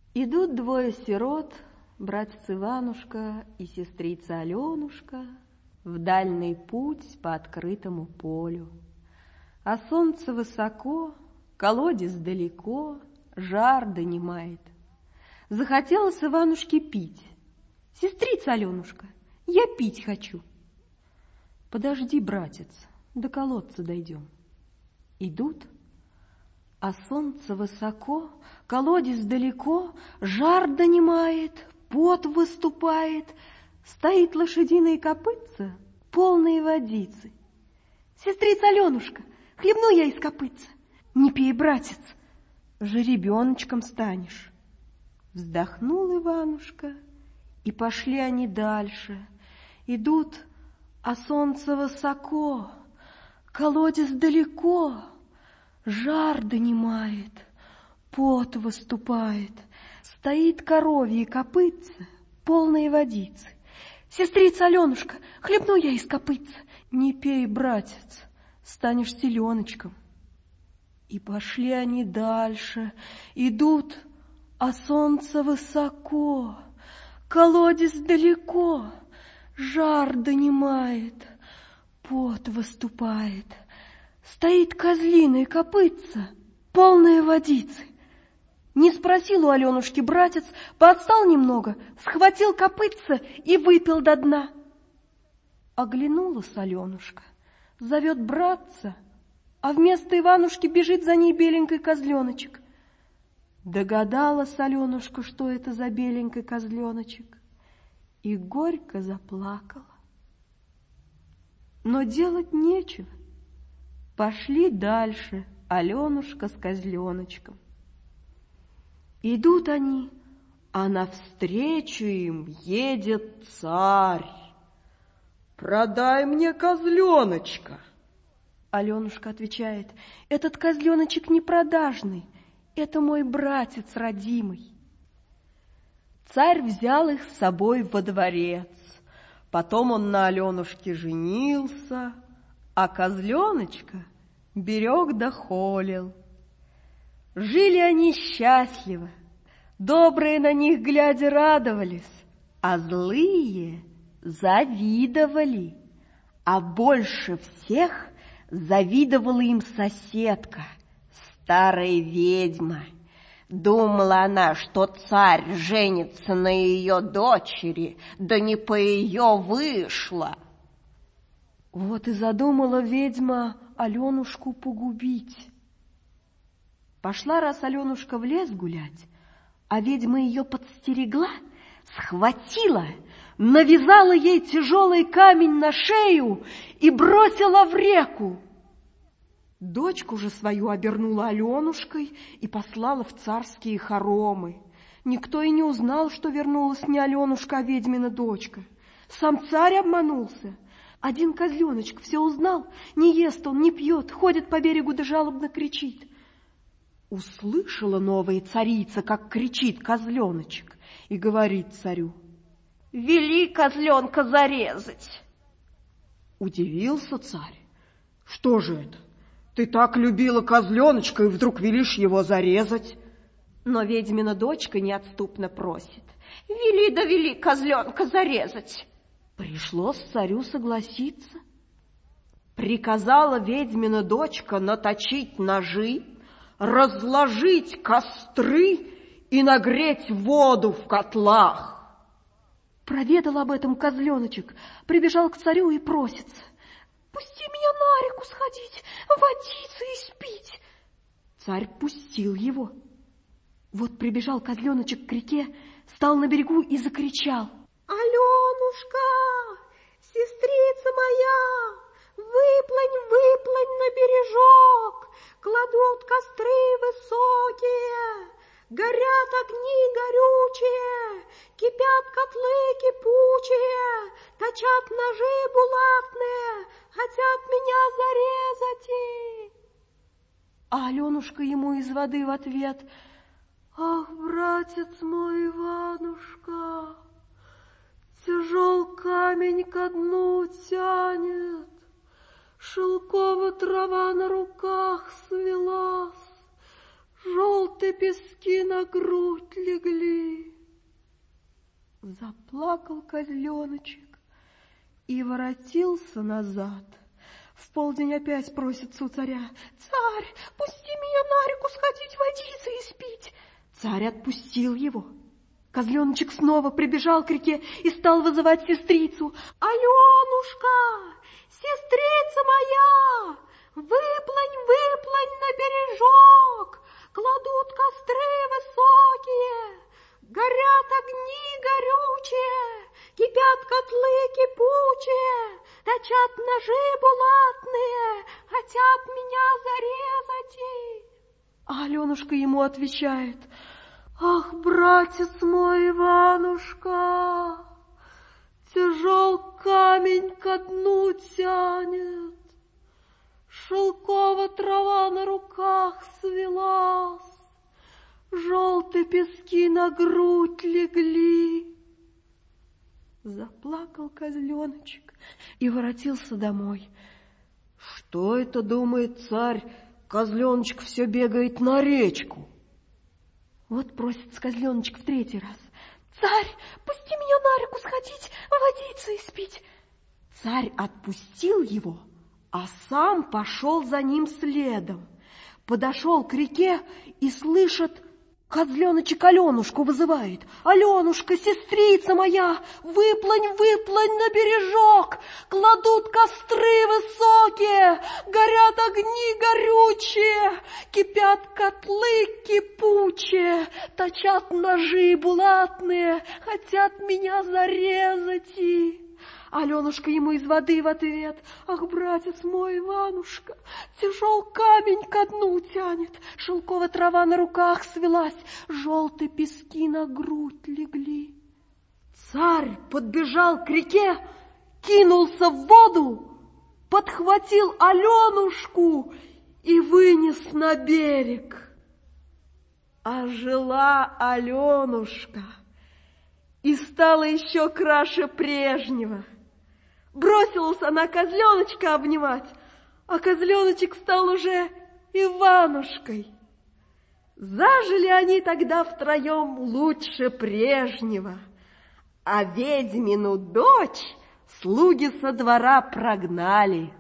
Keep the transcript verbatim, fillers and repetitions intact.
Идут двое сирот, братец Иванушка и сестрица Аленушка, в дальний путь по открытому полю. А солнце высоко, колодец далеко, жар донимает. Захотелось Иванушке пить. Сестрица Аленушка, я пить хочу. Подожди, братец, до колодца дойдем. Идут, а солнце высоко, колодец далеко, жар донимает, пот выступает, стоит лошадиные копытца, полные водицы. Сестрица Аленушка, хлебну я из копытца. Не пей, братец, жеребеночком станешь. Вздохнул Иванушка, и пошли они дальше. Идут, а солнце высоко, колодец далеко, жар донимает, пот выступает, стоит коровье копытце, полные водицы. Сестрица Аленушка, хлебну я из копытца. Не пей, братец, станешь теленочком. И пошли они дальше, идут, а солнце высоко, колодец далеко, жар донимает, пот выступает, стоит козлиное копытце, полное водицы. Не спросил у Аленушки братец, поотстал немного, схватил копытце и выпил до дна. Оглянулась Аленушка, зовет братца, а вместо Иванушки бежит за ней беленький козленочек. Догадалась Аленушка, что это за беленький козленочек, и горько заплакала. Но делать нечего. Пошли дальше Аленушка с козленочком. Идут они, а навстречу им едет царь. «Продай мне козленочка!» Аленушка отвечает: «Этот козленочек не продажный, это мой братец родимый». Царь взял их с собой во дворец. Потом он на Аленушке женился, а козленочка берег да холил. Жили они счастливо, добрые на них глядя радовались, а злые завидовали, а больше всех завидовала им соседка, старая ведьма. Думала она, что царь женится на ее дочери, да не по ее вышло. Вот и задумала ведьма Аленушку погубить. Пошла раз Аленушка в лес гулять, а ведьма ее подстерегла, схватила, навязала ей тяжелый камень на шею и бросила в реку. Дочку же свою обернула Аленушкой и послала в царские хоромы. Никто и не узнал, что вернулась не Аленушка, а ведьмина дочка. Сам царь обманулся. Один козленочек все узнал, не ест он, не пьет, ходит по берегу да жалобно кричит. Услышала новая царица, как кричит козленочек, и говорит царю: «Вели козленка зарезать». Удивился царь. «Что же это? Ты так любила козленочка, и вдруг велишь его зарезать?» Но ведьмина дочка неотступно просит: «Вели да вели козленка зарезать». Пришлось царю согласиться. Приказала ведьмина дочка наточить ножи, разложить костры и нагреть воду в котлах. Проведал об этом козленочек, прибежал к царю и просится: «Пусти меня на реку сходить, водиться и спить». Царь пустил его. Вот прибежал козленочек к реке, стал на берегу и закричал: «Аленушка, сестрица моя, выплынь, выплынь на бережок, кладут костры высокие, горят огни горючие, кипят котлы кипучие, точат ножи булатные, хотят меня зарезать». И... А Аленушка ему из воды в ответ: «Ах, братец мой Иванушка, тяжел камень ко дну тянет, шелковая трава на руках свелась, желтые пески на грудь легли. Заплакал козленочек и воротился назад. В полдень опять просится у царя: «Царь, пусти меня на реку сходить водиться и спить». Царь отпустил его. Козленочек снова прибежал к реке и стал вызывать сестрицу. «Аленушка, сестрица моя, выплынь, выплынь на бережок, кладут костры высокие, горят огни горючие, кипят котлы кипучие, точат ножи булатные, хотят меня зарезать». А Аленушка ему отвечает: «Ах, братец мой, Иванушка, тяжел камень ко дну тянет, шелкова трава на руках свелась, желтые пески на грудь легли». Заплакал козленочек и воротился домой. Что это, думает царь, козленочек все бегает на речку? Вот просится козленочек в третий раз: «Царь, пусти меня на реку сходить, водиться и спить». Царь отпустил его, а сам пошел за ним следом. Подошел к реке и слышит, козленочек Аленушку вызывает: «Аленушка, сестрица моя, выплынь, выплынь на бережок, кладут костры высокие, горят огни горючие, кипят котлы кипучие, точат ножи булатные, хотят меня зарезать и...» Аленушка ему из воды в ответ: «Ах, братец мой, Иванушка, тяжел камень ко дну тянет, шелковая трава на руках свелась, желтые пески на грудь легли». Царь подбежал к реке, кинулся в воду, подхватил Аленушку и вынес на берег. А жила Аленушка и стала еще краше прежнего. Бросилась она козленочка обнимать, а козленочек стал уже Иванушкой. Зажили они тогда втроем лучше прежнего, а ведьмину дочь слуги со двора прогнали.